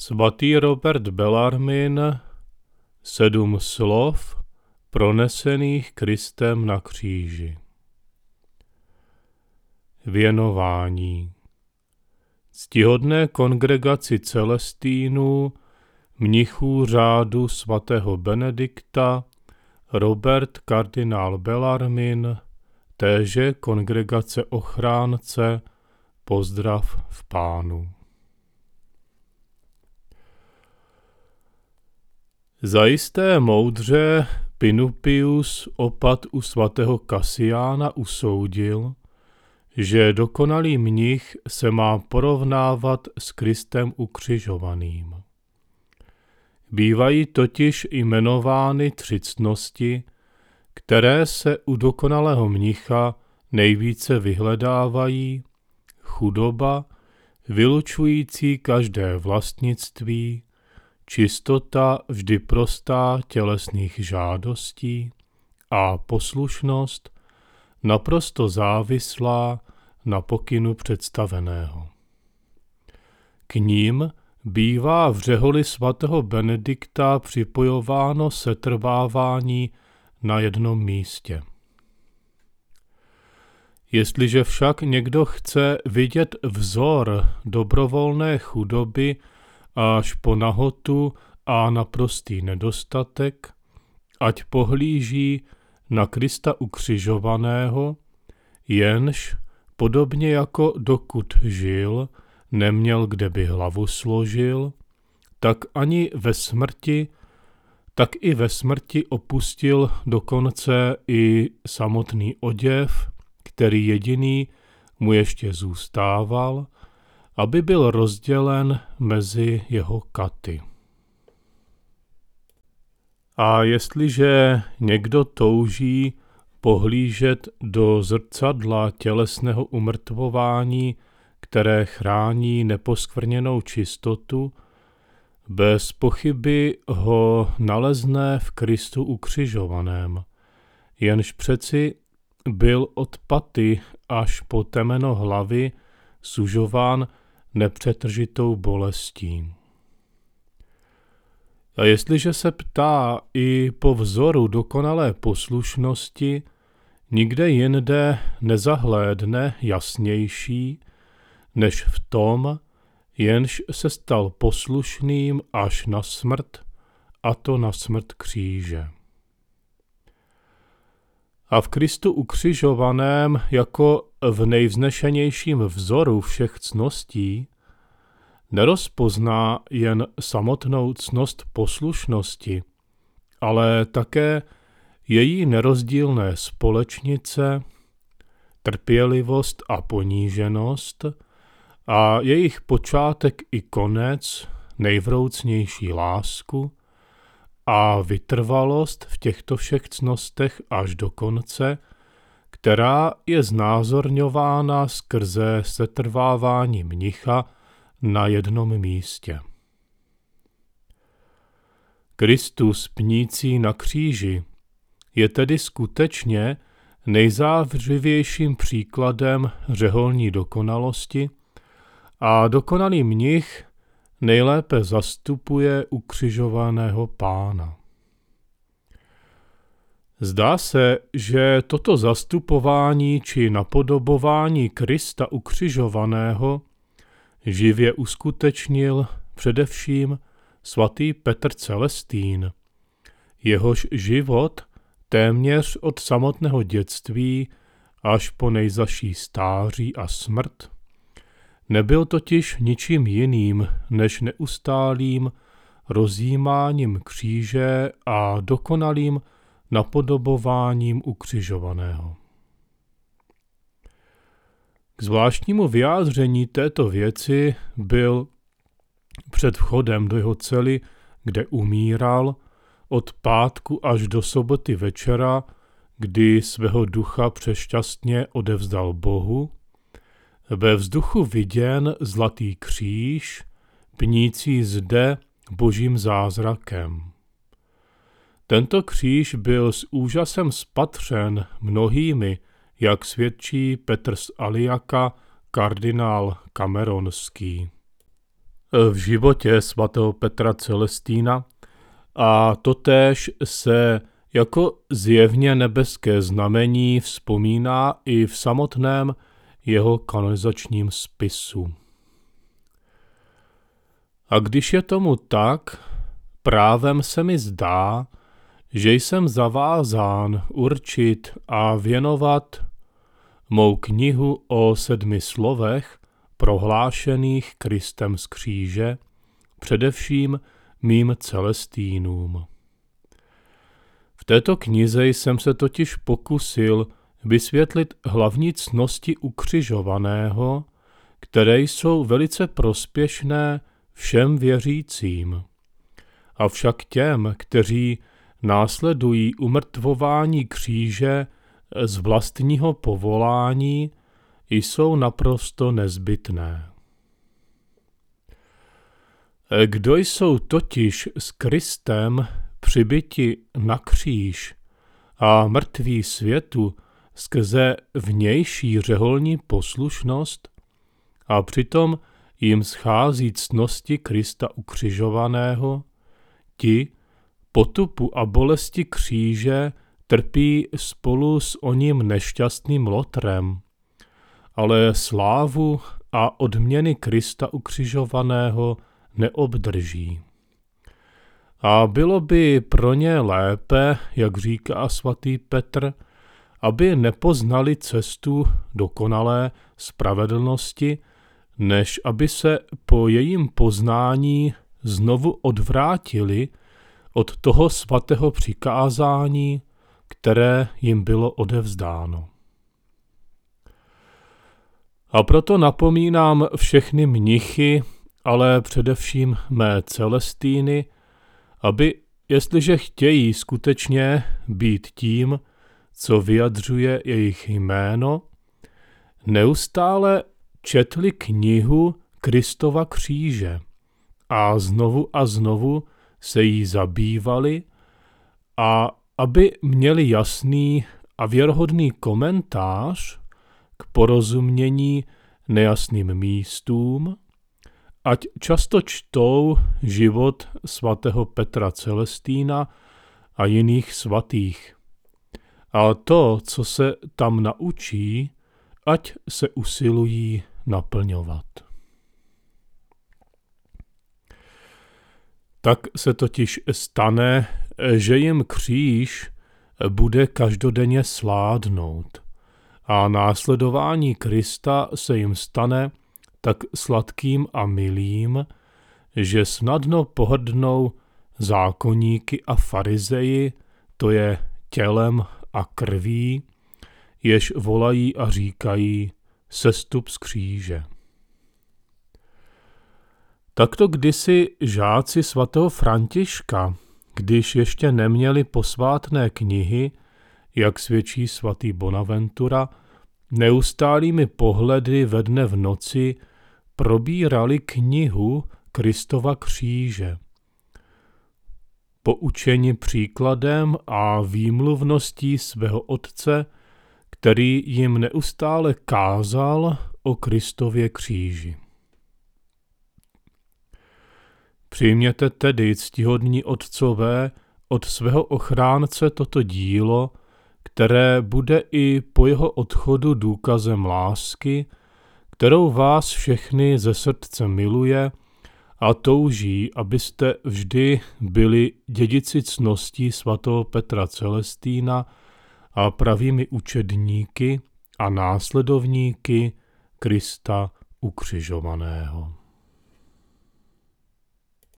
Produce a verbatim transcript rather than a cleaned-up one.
Svatý Robert Bellarmine, sedm slov pronesených Kristem na kříži. Věnování. Ctihodné kongregaci Celestínů, mnichů řádu svatého Benedikta, Robert kardinál Bellarmine, téže kongregace Ochránce, pozdrav v Pánu. Zajisté moudře Pinupius opat u svatého Kasiána usoudil, že dokonalý mnich se má porovnávat s Kristem ukřižovaným. Bývají totiž jmenovány tři ctnosti, které se u dokonalého mnicha nejvíce vyhledávají: chudoba, vylučující každé vlastnictví, čistota vždy prostá tělesných žádostí a poslušnost naprosto závislá na pokynu představeného. K ním bývá v řeholi svatého Benedikta připojováno setrvávání na jednom místě. Jestliže však někdo chce vidět vzor dobrovolné chudoby až po nahotu a naprostý nedostatek, ať pohlíží na Krista ukřižovaného, jenž, podobně jako dokud žil, neměl kde by hlavu složil, tak ani ve smrti, tak i ve smrti opustil dokonce i samotný oděv, který jediný mu ještě zůstával, aby byl rozdělen mezi jeho katy. A jestliže někdo touží pohlížet do zrcadla tělesného umrtvování, které chrání neposkvrněnou čistotu, bez pochyby ho nalezne v Kristu ukřižovaném, jenž přeci byl od paty až po temeno hlavy sužován nepřetržitou bolestí. A jestliže se ptá i po vzoru dokonalé poslušnosti, nikde jinde nezahlédne jasnější, než v tom, jenž se stal poslušným až na smrt, a to na smrt kříže. A v Kristu ukřižovaném jako v nejvznešenějším vzoru všech ctností nerozpozná jen samotnou ctnost poslušnosti, ale také její nerozdílné společnice, trpělivost a poníženost a jejich počátek i konec, nejvroucnější lásku a vytrvalost v těchto všech ctnostech až do konce, která je znázorňována skrze setrvávání mnicha na jednom místě. Kristus pnící na kříži je tedy skutečně nejzářivějším příkladem řeholní dokonalosti a dokonalý mnich nejlépe zastupuje ukřižovaného Pána. Zdá se, že toto zastupování či napodobování Krista ukřižovaného živě uskutečnil především svatý Petr Celestín, jehož život téměř od samotného dětství až po nejzazší stáří a smrt nebyl totiž ničím jiným než neustálým rozjímáním kříže a dokonalým napodobováním ukřižovaného. K zvláštnímu vyjádření této věci byl před vchodem do jeho cely, kde umíral, od pátku až do soboty večera, kdy svého ducha přešťastně odevzdal Bohu, ve vzduchu viděn zlatý kříž, pnící zde božím zázrakem. Tento kříž byl s úžasem spatřen mnohými, jak svědčí Petr z Aliaka, kardinál Cameronský. v životě svatého Petra Celestína a totéž se jako zjevně nebeské znamení vzpomíná i v samotném jeho kanonizačním spisu. A když je tomu tak, právem se mi zdá, že jsem zavázán určit a věnovat mou knihu o sedmi slovech prohlášených Kristem z kříže, především mým Celestínům. V této knize jsem se totiž pokusil vysvětlit hlavní ctnosti ukřižovaného, které jsou velice prospěšné všem věřícím. Avšak těm, kteří následují umrtvování kříže z vlastního povolání, jsou naprosto nezbytné. Kdo jsou totiž s Kristem přibyti na kříž a mrtví světu skrze vnější řeholní poslušnost a přitom jim schází ctnosti Krista ukřižovaného, ti potupu a bolesti kříže trpí spolu s oním nešťastným Lotrem, ale slávu a odměny Krista ukřižovaného neobdrží. A bylo by pro ně lépe, jak říká svatý Petr, aby nepoznali cestu dokonalé spravedlnosti, než aby se po jejím poznání znovu odvrátili od toho svatého přikázání, které jim bylo odevzdáno. A proto napomínám všechny mnichy, ale především mé Celestíny, aby, jestliže chtějí skutečně být tím, co vyjadřuje jejich jméno, neustále četli knihu Kristova kříže a znovu a znovu se jí zabývali a aby měli jasný a věrohodný komentář k porozumění nejasným místům, ať často čtou život svatého Petra Celestína a jiných svatých. A to, co se tam naučí, ať se usilují naplňovat. Tak se totiž stane, že jim kříž bude každodenně sládnout a následování Krista se jim stane tak sladkým a milým, že snadno pohrdnou zákonníky a farizeji, to je tělem a krví, jež volají a říkají sestup z kříže. Takto kdysi žáci svatého Františka, když ještě neměli posvátné knihy, jak svědčí svatý Bonaventura, neustálými pohledy ve dne v noci probírali knihu Kristova kříže. Poučeni příkladem a výmluvností svého otce, který jim neustále kázal o Kristově kříži. Přijměte tedy, ctihodní otcové, od svého ochránce toto dílo, které bude i po jeho odchodu důkazem lásky, kterou vás všechny ze srdce miluje a touží, abyste vždy byli dědici ctností svatého Petra Celestína a pravými učedníky a následovníky Krista ukřižovaného.